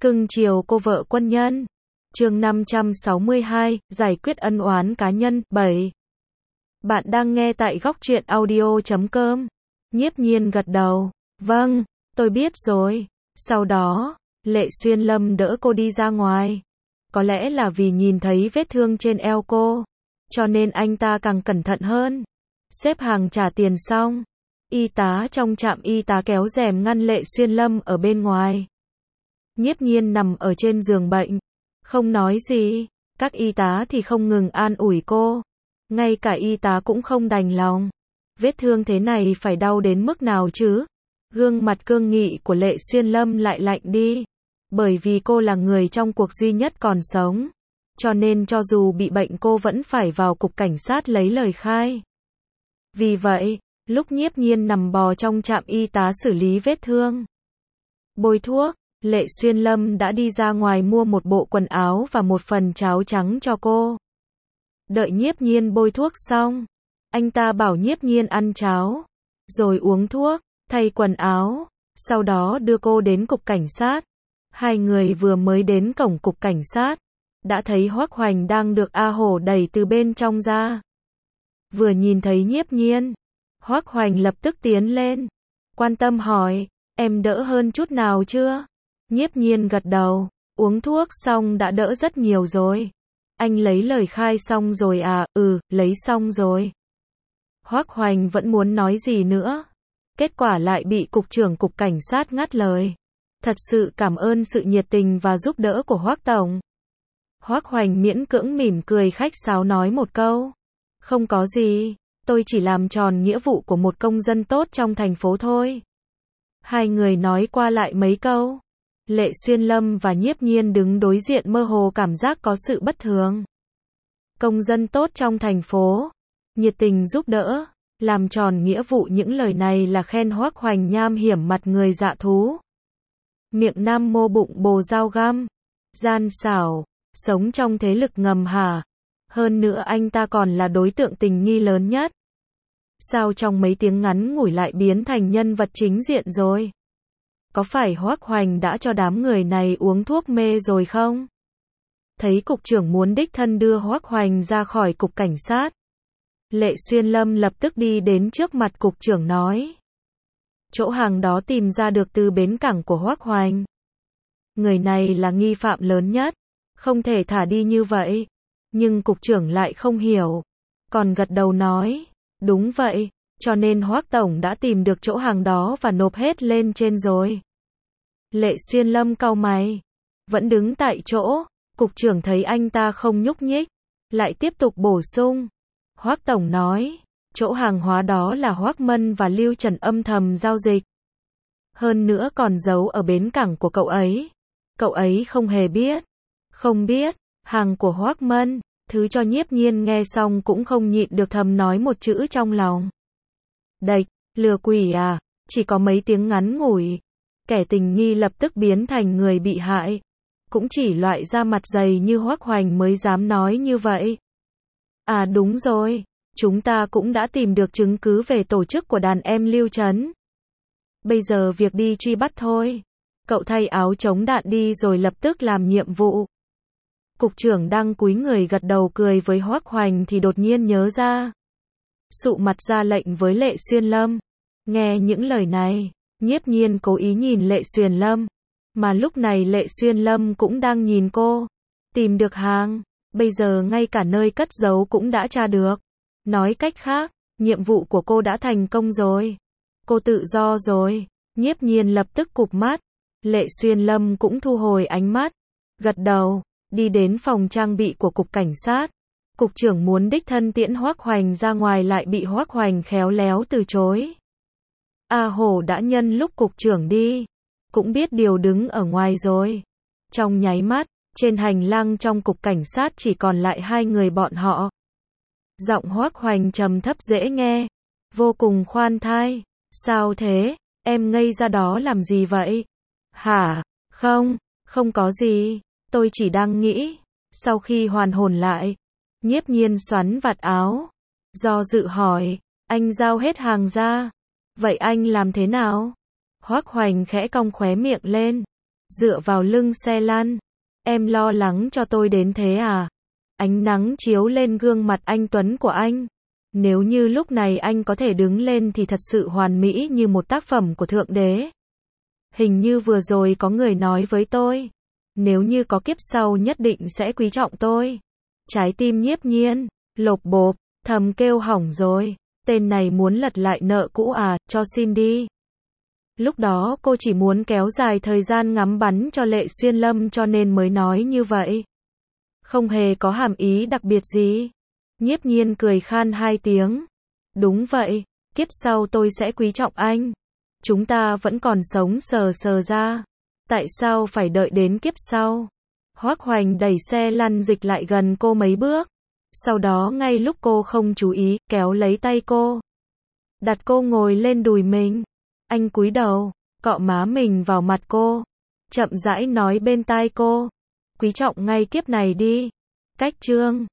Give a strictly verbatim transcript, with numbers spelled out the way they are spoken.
Cưng chiều cô vợ quân nhân. Chương năm trăm sáu mươi hai, giải quyết ân oán cá nhân. bảy. Bạn đang nghe tại góc truyện audio chấm com. Nhiếp Nhiên gật đầu. Vâng, tôi biết rồi. Sau đó, Lệ Xuyên Lâm đỡ cô đi ra ngoài. Có lẽ là vì nhìn thấy vết thương trên eo cô, cho nên anh ta càng cẩn thận hơn. Xếp hàng trả tiền xong, y tá trong trạm y tá kéo rèm ngăn Lệ Xuyên Lâm ở bên ngoài. Nhiếp Nhiên nằm ở trên giường bệnh, không nói gì. Các y tá thì không ngừng an ủi cô. Ngay cả y tá cũng không đành lòng. Vết thương thế này phải đau đến mức nào chứ? Gương mặt cương nghị của Lệ Xuyên Lâm lại lạnh đi. Bởi vì cô là người trong cuộc duy nhất còn sống. Cho nên cho dù bị bệnh cô vẫn phải vào cục cảnh sát lấy lời khai. Vì vậy, lúc Nhiếp Nhiên nằm bò trong trạm y tá xử lý vết thương, bôi thuốc, Lệ Xuyên Lâm đã đi ra ngoài mua một bộ quần áo và một phần cháo trắng cho cô. Đợi Nhiếp Nhiên bôi thuốc xong, anh ta bảo Nhiếp Nhiên ăn cháo, rồi uống thuốc, thay quần áo, sau đó đưa cô đến cục cảnh sát. Hai người vừa mới đến cổng cục cảnh sát, đã thấy Hoắc Hoành đang được A Hổ đẩy từ bên trong ra. Vừa nhìn thấy Nhiếp Nhiên, Hoắc Hoành lập tức tiến lên, quan tâm hỏi, em đỡ hơn chút nào chưa? Nhiếp Nhiên gật đầu, uống thuốc xong đã đỡ rất nhiều rồi. Anh lấy lời khai xong rồi à? Ừ, lấy xong rồi. Hoắc Hoành vẫn muốn nói gì nữa, kết quả lại bị cục trưởng cục cảnh sát ngắt lời. Thật sự cảm ơn sự nhiệt tình và giúp đỡ của Hoắc tổng. Hoắc Hoành miễn cưỡng mỉm cười khách sáo nói một câu. Không có gì, tôi chỉ làm tròn nghĩa vụ của một công dân tốt trong thành phố thôi. Hai người nói qua lại mấy câu. Lệ Xuyên Lâm và Nhiếp Nhiên đứng đối diện mơ hồ cảm giác có sự bất thường. Công dân tốt trong thành phố, nhiệt tình giúp đỡ, làm tròn nghĩa vụ, những lời này là khen Hoắc Hoành nham hiểm mặt người dạ thú. Miệng nam mô bụng bồ dao găm, gian xảo, sống trong thế lực ngầm hả? Hơn nữa anh ta còn là đối tượng tình nghi lớn nhất. Sao trong mấy tiếng ngắn ngủi lại biến thành nhân vật chính diện rồi? Có phải Hoắc Hoành đã cho đám người này uống thuốc mê rồi không? Thấy cục trưởng muốn đích thân đưa Hoắc Hoành ra khỏi cục cảnh sát, Lệ Xuyên Lâm lập tức đi đến trước mặt cục trưởng nói. Chỗ hàng đó tìm ra được từ bến cảng của Hoắc Hoành. Người này là nghi phạm lớn nhất, không thể thả đi như vậy. Nhưng cục trưởng lại không hiểu, còn gật đầu nói, đúng vậy, cho nên Hoắc tổng đã tìm được chỗ hàng đó và nộp hết lên trên rồi. Lệ Xuyên Lâm cau mày, vẫn đứng tại chỗ, cục trưởng thấy anh ta không nhúc nhích, lại tiếp tục bổ sung. Hoắc tổng nói, chỗ hàng hóa đó là Hoắc Mân và Lưu Trần âm thầm giao dịch. Hơn nữa còn giấu ở bến cảng của cậu ấy. Cậu ấy không hề biết. Không biết, hàng của Hoắc Mân. Thứ cho Nhiếp Nhiên nghe xong cũng không nhịn được thầm nói một chữ trong lòng. Đệch, lừa quỷ à, chỉ có mấy tiếng ngắn ngủi. Kẻ tình nghi lập tức biến thành người bị hại. Cũng chỉ loại da mặt dày như Hoắc Hoành mới dám nói như vậy. À đúng rồi, chúng ta cũng đã tìm được chứng cứ về tổ chức của đàn em Lưu Trấn. Bây giờ việc đi truy bắt thôi. Cậu thay áo chống đạn đi rồi lập tức làm nhiệm vụ. Cục trưởng đang cúi người gật đầu cười với Hoắc Hoành thì đột nhiên nhớ ra. Sụ mặt ra lệnh với Lệ Xuyên Lâm. Nghe những lời này, Nhiếp Nhiên cố ý nhìn Lệ Xuyên Lâm. Mà lúc này Lệ Xuyên Lâm cũng đang nhìn cô. Tìm được hàng, bây giờ ngay cả nơi cất giấu cũng đã tra được. Nói cách khác, nhiệm vụ của cô đã thành công rồi. Cô tự do rồi. Nhiếp Nhiên lập tức cụp mắt. Lệ Xuyên Lâm cũng thu hồi ánh mắt. Gật đầu, đi đến phòng trang bị của cục cảnh sát. Cục trưởng muốn đích thân tiễn Hoắc Hoành ra ngoài lại bị Hoắc Hoành khéo léo từ chối. A Hổ đã nhân lúc cục trưởng đi, cũng biết điều đứng ở ngoài rồi. Trong nháy mắt, trên hành lang trong cục cảnh sát chỉ còn lại hai người bọn họ. Giọng Hoắc Hoành trầm thấp dễ nghe, vô cùng khoan thai. Sao thế, em ngây ra đó làm gì vậy? Hả, không, không có gì, tôi chỉ đang nghĩ. Sau khi hoàn hồn lại, Nhiếp Nhiên xoắn vạt áo, do dự hỏi, anh giao hết hàng ra, vậy anh làm thế nào? Hoắc Hoành khẽ cong khóe miệng lên, dựa vào lưng xe lăn. Em lo lắng cho tôi đến thế à? Ánh nắng chiếu lên gương mặt anh tuấn của anh. Nếu như lúc này anh có thể đứng lên thì thật sự hoàn mỹ như một tác phẩm của Thượng Đế. Hình như vừa rồi có người nói với tôi, nếu như có kiếp sau nhất định sẽ quý trọng tôi. Trái tim Nhiếp Nhiên lộp bộp, thầm kêu hỏng rồi, tên này muốn lật lại nợ cũ à, cho xin đi. Lúc đó cô chỉ muốn kéo dài thời gian ngắm bắn cho Lệ Xuyên Lâm cho nên mới nói như vậy. Không hề có hàm ý đặc biệt gì. Nhiếp Nhiên cười khan hai tiếng. Đúng vậy, kiếp sau tôi sẽ quý trọng anh. Chúng ta vẫn còn sống sờ sờ ra. Tại sao phải đợi đến kiếp sau? Hoắc Hoành đẩy xe lăn dịch lại gần cô mấy bước. Sau đó ngay lúc cô không chú ý, kéo lấy tay cô. Đặt cô ngồi lên đùi mình. Anh cúi đầu, cọ má mình vào mặt cô. Chậm rãi nói bên tai cô. Quý trọng ngay kiếp này đi. Cách chương